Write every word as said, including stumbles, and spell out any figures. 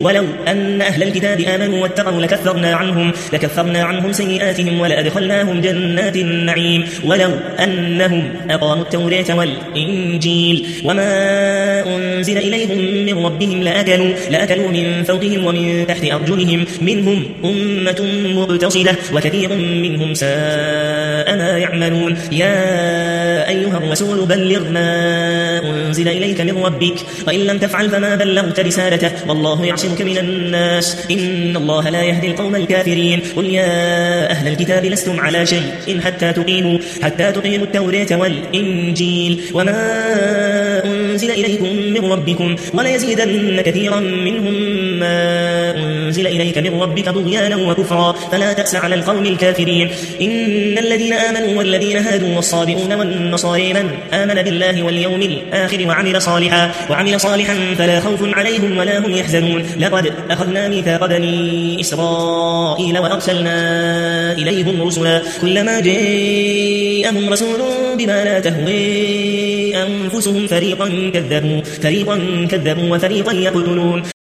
ولو أن أهل الكتاب آمنوا واتقوا لكفرنا عنهم لكفرنا عنهم سيئاتهم ولأدخلناهم جنات النعيم ولو أنهم أقاموا التوراة والإنجيل وما أنزل إليهم من ربهم لأكلوا, لأكلوا من فوقهم ومن تحت أرجلهم منهم أمة مقتصدة وكثير منهم ساء ما يعملون. يا أيها الرسول بلغ ما أنزل إليك من ربك وإن لم تفعل فما بلغت رسالته والله يعصمك من الناس إن الله لا يهدي القوم الكافرين. قل يا أهل الكتاب لستم على شيء إن حتى تقيموا حتى تقيموا التوراة والإنجيل وما أنزل إليكم من ربكم وليزيدن كثيرا منهم ما أنزل إليك من ربك طغيانا وكفرا فلا تأس على القوم الكافرين. إن الذين آمنوا والذين هادوا والصابئون والنصارى من آمن بالله واليوم الآخر وعمل صالحا وعمل صالحا فلا خوف عليهم ولا هم يحزنون. لقد أخذنا ميثاق بني إسرائيل وأرسلنا إليهم رسلا كلما جاءهم رسول بما لا تهوي أنفسهم فريقا كذبوا فريقا كذبوا وفريقا يقتلون.